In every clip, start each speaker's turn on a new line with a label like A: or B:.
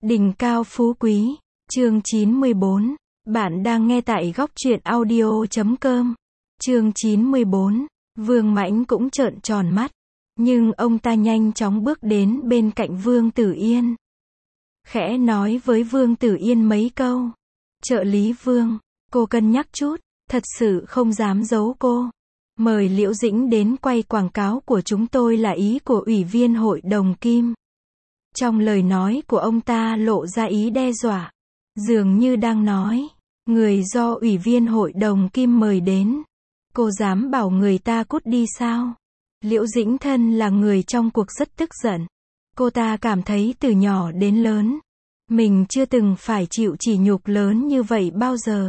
A: Đỉnh cao phú quý, chương 94. Bạn đang nghe tại góc truyện audio.com. Chương 94. Vương Mãnh cũng trợn tròn mắt, nhưng ông ta nhanh chóng bước đến bên cạnh Vương Tử Yên. Khẽ nói với Vương Tử Yên mấy câu. Trợ lý Vương, cô cân nhắc chút, thật sự không dám giấu cô. Mời Liễu Dĩnh đến quay quảng cáo của chúng tôi là ý của Ủy viên Hội đồng Kim. Trong lời nói của ông ta lộ ra ý đe dọa, dường như đang nói, người do Ủy viên Hội đồng Kim mời đến, cô dám bảo người ta cút đi sao? Liễu Dĩnh thân là người trong cuộc rất tức giận. Cô ta cảm thấy từ nhỏ đến lớn, mình chưa từng phải chịu sỉ nhục lớn như vậy bao giờ.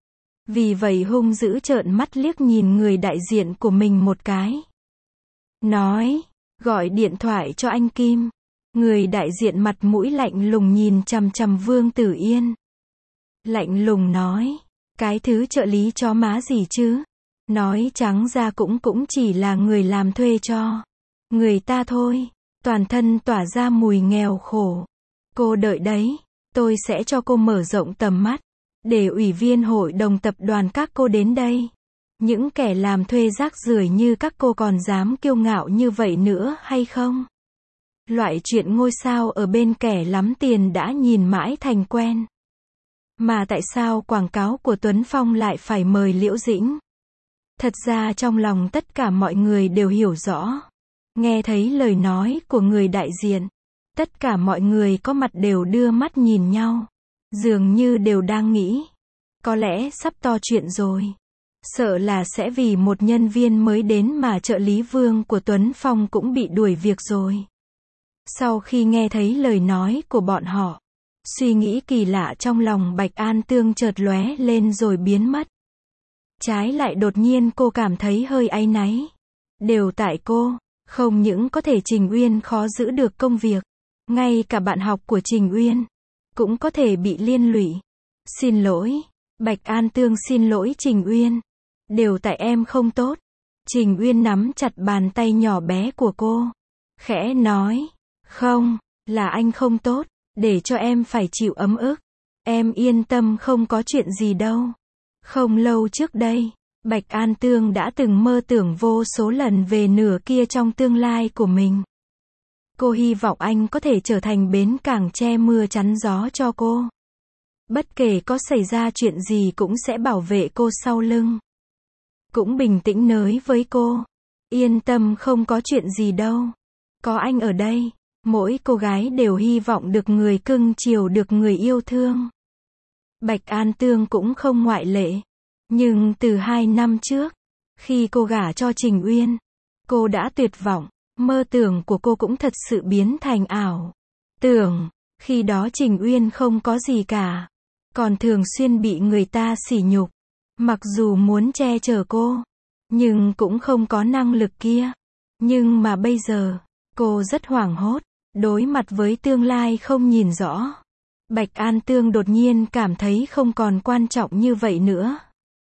A: Vì vậy hung dữ trợn mắt liếc nhìn người đại diện của mình một cái. Nói, gọi điện thoại cho anh Kim. Người đại diện mặt mũi lạnh lùng nhìn chằm chằm Vương Tử Yên. Lạnh lùng nói, cái thứ trợ lý chó má gì chứ? Nói trắng ra cũng chỉ là người làm thuê cho người ta thôi, toàn thân tỏa ra mùi nghèo khổ. Cô đợi đấy, tôi sẽ cho cô mở rộng tầm mắt, để ủy viên hội đồng tập đoàn các cô đến đây. Những kẻ làm thuê rác rưởi như các cô còn dám kiêu ngạo như vậy nữa hay không? Loại chuyện ngôi sao ở bên kẻ lắm tiền đã nhìn mãi thành quen. Mà tại sao quảng cáo của Tuấn Phong lại phải mời Liễu Dĩnh? Thật ra trong lòng tất cả mọi người đều hiểu rõ. Nghe thấy lời nói của người đại diện, tất cả mọi người có mặt đều đưa mắt nhìn nhau. Dường như đều đang nghĩ, có lẽ sắp to chuyện rồi. Sợ là sẽ vì một nhân viên mới đến mà trợ lý Vương của Tuấn Phong cũng bị đuổi việc rồi. Sau khi nghe thấy lời nói của bọn họ, suy nghĩ kỳ lạ trong lòng Bạch An Tương chợt lóe lên rồi biến mất. Trái lại đột nhiên cô cảm thấy hơi áy náy. Đều tại cô, không những có thể Trình Uyên khó giữ được công việc, ngay cả bạn học của Trình Uyên cũng có thể bị liên lụy. Xin lỗi, Bạch An Tương xin lỗi Trình Uyên. Đều tại em không tốt. Trình Uyên nắm chặt bàn tay nhỏ bé của cô, khẽ nói, không, là anh không tốt, để cho em phải chịu ấm ức. Em yên tâm không có chuyện gì đâu. Không lâu trước đây, Bạch An Tương đã từng mơ tưởng vô số lần về nửa kia trong tương lai của mình. Cô hy vọng anh có thể trở thành bến cảng che mưa chắn gió cho cô. Bất kể có xảy ra chuyện gì cũng sẽ bảo vệ cô sau lưng. Cũng bình tĩnh nói với cô, yên tâm không có chuyện gì đâu. Có anh ở đây, mỗi cô gái đều hy vọng được người cưng chiều, được người yêu thương. Bạch An Tương cũng không ngoại lệ. Nhưng từ 2 năm trước, khi cô gả cho Trình Uyên, cô đã tuyệt vọng. Mơ tưởng của cô cũng thật sự biến thành ảo tưởng. Khi đó Trình Uyên không có gì cả, còn thường xuyên bị người ta sỉ nhục. Mặc dù muốn che chở cô, nhưng cũng không có năng lực kia. Nhưng mà bây giờ, cô rất hoảng hốt, đối mặt với tương lai không nhìn rõ. Bạch An Tương đột nhiên cảm thấy không còn quan trọng như vậy nữa.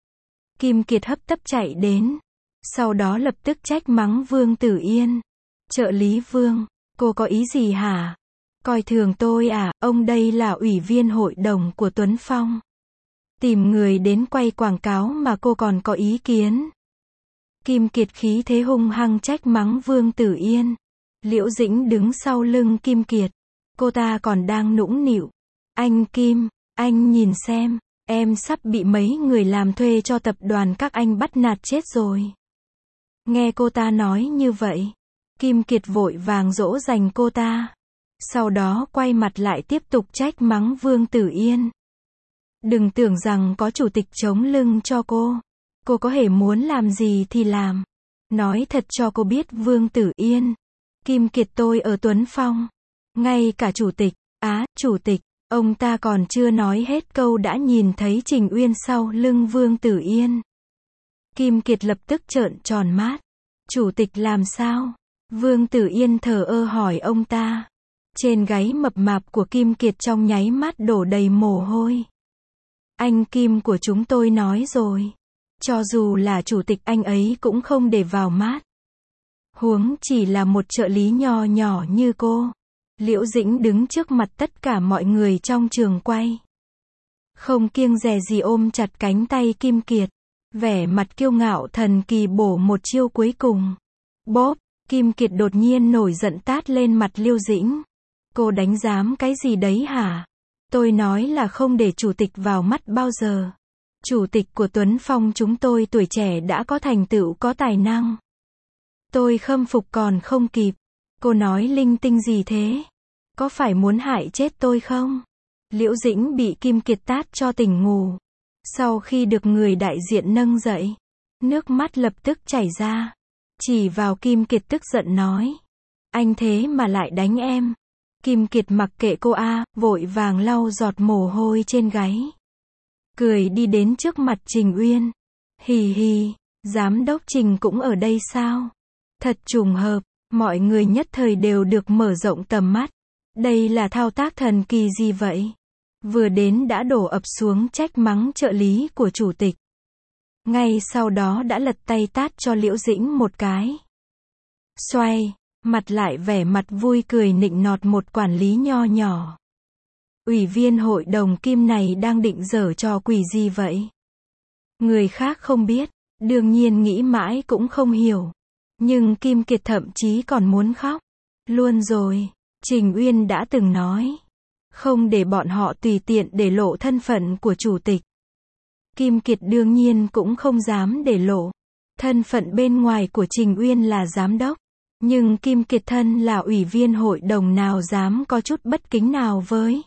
A: Kim Kiệt hấp tấp chạy đến, sau đó lập tức trách mắng Vương Tử Yên. Trợ lý Vương, cô có ý gì hả? Coi thường tôi à? Ông đây là ủy viên hội đồng của Tuấn Phong. Tìm người đến quay quảng cáo mà cô còn có ý kiến. Kim Kiệt khí thế hung hăng trách mắng Vương Tử Yên. Liễu Dĩnh đứng sau lưng Kim Kiệt. Cô ta còn đang nũng nịu. Anh Kim, anh nhìn xem, em sắp bị mấy người làm thuê cho tập đoàn các anh bắt nạt chết rồi. Nghe cô ta nói như vậy, Kim Kiệt vội vàng dỗ dành cô ta. Sau đó quay mặt lại tiếp tục trách mắng Vương Tử Yên. Đừng tưởng rằng có chủ tịch chống lưng cho cô. Cô có thể muốn làm gì thì làm. Nói thật cho cô biết Vương Tử Yên. Kim Kiệt tôi ở Tuấn Phong. Ngay cả chủ tịch, chủ tịch, ông ta còn chưa nói hết câu đã nhìn thấy Trình Uyên sau lưng Vương Tử Yên. Kim Kiệt lập tức trợn tròn mắt. Chủ tịch làm sao? Vương Tử Yên thờ ơ hỏi ông ta. Trên gáy mập mạp của Kim Kiệt trong nháy mắt đổ đầy mồ hôi. Anh Kim của chúng tôi nói rồi. Cho dù là chủ tịch anh ấy cũng không để vào mắt. Huống chỉ là một trợ lý nho nhỏ như cô. Liễu Dĩnh đứng trước mặt tất cả mọi người trong trường quay. Không kiêng dè gì ôm chặt cánh tay Kim Kiệt. Vẻ mặt kiêu ngạo thần kỳ bổ một chiêu cuối cùng. Bóp, Kim Kiệt đột nhiên nổi giận tát lên mặt Liễu Dĩnh. Cô đánh giám cái gì đấy hả? Tôi nói là không để chủ tịch vào mắt bao giờ. Chủ tịch của Tuấn Phong chúng tôi tuổi trẻ đã có thành tựu có tài năng. Tôi khâm phục còn không kịp. Cô nói linh tinh gì thế? Có phải muốn hại chết tôi không? Liễu Dĩnh bị Kim Kiệt tát cho tỉnh ngủ. Sau khi được người đại diện nâng dậy, nước mắt lập tức chảy ra. Chỉ vào Kim Kiệt tức giận nói. Anh thế mà lại đánh em. Kim Kiệt mặc kệ cô vội vàng lau giọt mồ hôi trên gáy. Cười đi đến trước mặt Trình Uyên. Hì hì, giám đốc Trình cũng ở đây sao? Thật trùng hợp, mọi người nhất thời đều được mở rộng tầm mắt. Đây là thao tác thần kỳ gì vậy? Vừa đến đã đổ ập xuống trách mắng trợ lý của chủ tịch. Ngay sau đó đã lật tay tát cho Liễu Dĩnh một cái. Xoay, mặt lại vẻ mặt vui cười nịnh nọt một quản lý nho nhỏ. Ủy viên hội đồng Kim này đang định giở trò quỷ gì vậy? Người khác không biết, đương nhiên nghĩ mãi cũng không hiểu. Nhưng Kim Kiệt thậm chí còn muốn khóc. Luôn rồi, Trình Uyên đã từng nói. Không để bọn họ tùy tiện để lộ thân phận của chủ tịch. Kim Kiệt đương nhiên cũng không dám để lộ. Thân phận bên ngoài của Trình Uyên là giám đốc. Nhưng Kim Kiệt thân là ủy viên hội đồng nào dám có chút bất kính nào với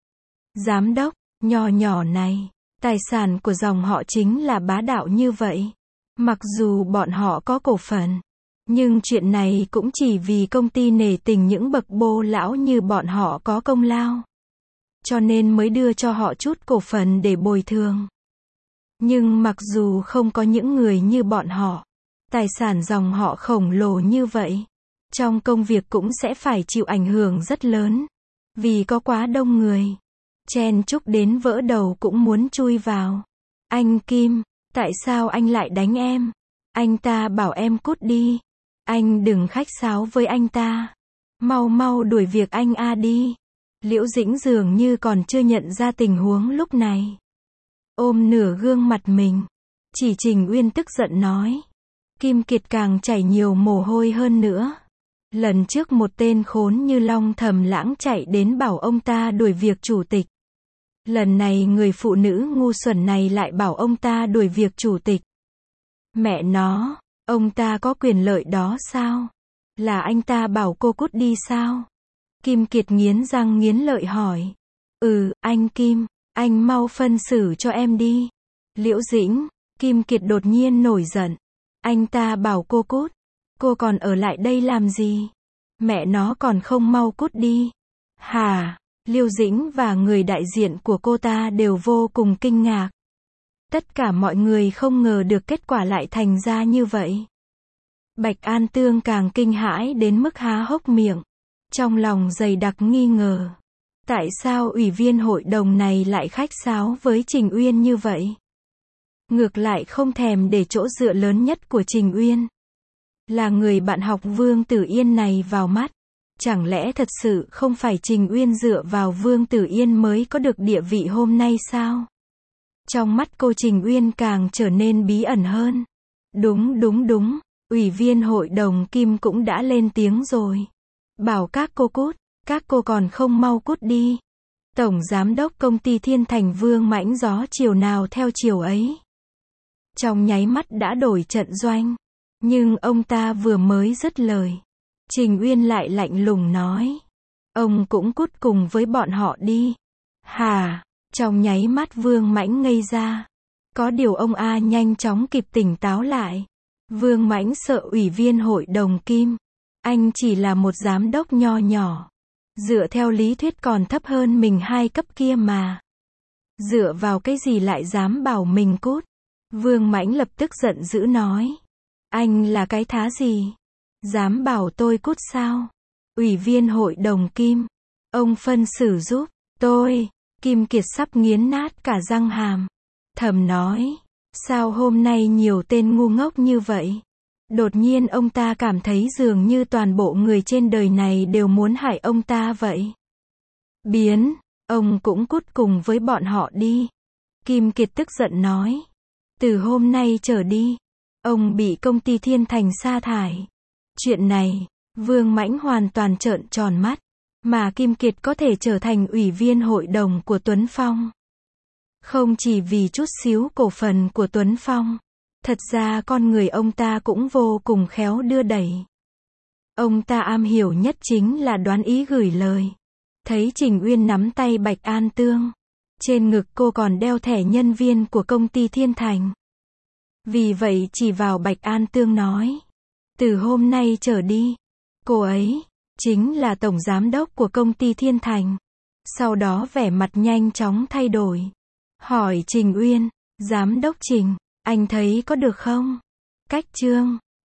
A: giám đốc, nho nhỏ này. Tài sản của dòng họ chính là bá đạo như vậy. Mặc dù bọn họ có cổ phần. Nhưng chuyện này cũng chỉ vì công ty nể tình những bậc bô lão như bọn họ có công lao. Cho nên mới đưa cho họ chút cổ phần để bồi thường. Nhưng mặc dù không có những người như bọn họ, tài sản dòng họ khổng lồ như vậy, trong công việc cũng sẽ phải chịu ảnh hưởng rất lớn. Vì có quá đông người. Chen chúc đến vỡ đầu cũng muốn chui vào. Anh Kim, tại sao anh lại đánh em? Anh ta bảo em cút đi. Anh đừng khách sáo với anh ta. Mau mau đuổi việc anh đi. Liễu Dĩnh dường như còn chưa nhận ra tình huống lúc này. Ôm nửa gương mặt mình. Chỉ Trình Uyên tức giận nói. Kim Kiệt càng chảy nhiều mồ hôi hơn nữa. Lần trước một tên khốn như Long Thầm Lãng chạy đến bảo ông ta đuổi việc chủ tịch. Lần này người phụ nữ ngu xuẩn này lại bảo ông ta đuổi việc chủ tịch. Mẹ nó, ông ta có quyền lợi đó sao? Là anh ta bảo cô cút đi sao? Kim Kiệt nghiến răng nghiến lợi hỏi. Anh Kim, anh mau phân xử cho em đi. Liễu Dĩnh, Kim Kiệt đột nhiên nổi giận. Anh ta bảo cô cút. Cô còn ở lại đây làm gì? Mẹ nó còn không mau cút đi. Hả? Liễu Dĩnh và người đại diện của cô ta đều vô cùng kinh ngạc. Tất cả mọi người không ngờ được kết quả lại thành ra như vậy. Bạch An Tương càng kinh hãi đến mức há hốc miệng. Trong lòng dày đặc nghi ngờ. Tại sao ủy viên hội đồng này lại khách sáo với Trình Uyên như vậy? Ngược lại không thèm để chỗ dựa lớn nhất của Trình Uyên. Là người bạn học Vương Tử Yên này vào mắt. Chẳng lẽ thật sự không phải Trình Uyên dựa vào Vương Tử Yên mới có được địa vị hôm nay sao? Trong mắt cô Trình Uyên càng trở nên bí ẩn hơn. Đúng. Ủy viên hội đồng Kim cũng đã lên tiếng rồi. Bảo các cô cút. Các cô còn không mau cút đi. Tổng giám đốc công ty Thiên Thành Vương Mãnh gió chiều nào theo chiều ấy. Trong nháy mắt đã đổi trận doanh. Nhưng ông ta vừa mới dứt lời. Trình Uyên lại lạnh lùng nói. Ông cũng cút cùng với bọn họ đi. Hả? Trong nháy mắt Vương Mãnh ngây ra. Có điều ông nhanh chóng kịp tỉnh táo lại. Vương Mãnh sợ ủy viên hội đồng Kim. Anh chỉ là một giám đốc nho nhỏ. Dựa theo lý thuyết còn thấp hơn mình 2 cấp kia mà. Dựa vào cái gì lại dám bảo mình cút? Vương Mãnh lập tức giận dữ nói. Anh là cái thá gì? Dám bảo tôi cút sao? Ủy viên hội đồng Kim. Ông phân xử giúp tôi. Kim Kiệt sắp nghiến nát cả răng hàm. Thầm nói. Sao hôm nay nhiều tên ngu ngốc như vậy? Đột nhiên ông ta cảm thấy dường như toàn bộ người trên đời này đều muốn hại ông ta vậy. Biến, ông cũng cút cùng với bọn họ đi. Kim Kiệt tức giận nói. Từ hôm nay trở đi, ông bị công ty Thiên Thành sa thải. Chuyện này, Vương Mãnh hoàn toàn trợn tròn mắt. Mà Kim Kiệt có thể trở thành ủy viên hội đồng của Tuấn Phong. Không chỉ vì chút xíu cổ phần của Tuấn Phong. Thật ra con người ông ta cũng vô cùng khéo đưa đẩy. Ông ta am hiểu nhất chính là đoán ý gửi lời. Thấy Trình Uyên nắm tay Bạch An Tương. Trên ngực cô còn đeo thẻ nhân viên của công ty Thiên Thành. Vì vậy chỉ vào Bạch An Tương nói. Từ hôm nay trở đi, cô ấy chính là tổng giám đốc của công ty Thiên Thành. Sau đó vẻ mặt nhanh chóng thay đổi. Hỏi Trình Uyên, giám đốc Trình, anh thấy có được không? Cách chương